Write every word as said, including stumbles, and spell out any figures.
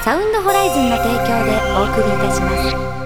サウンドホライズンの提供でお送りいたします。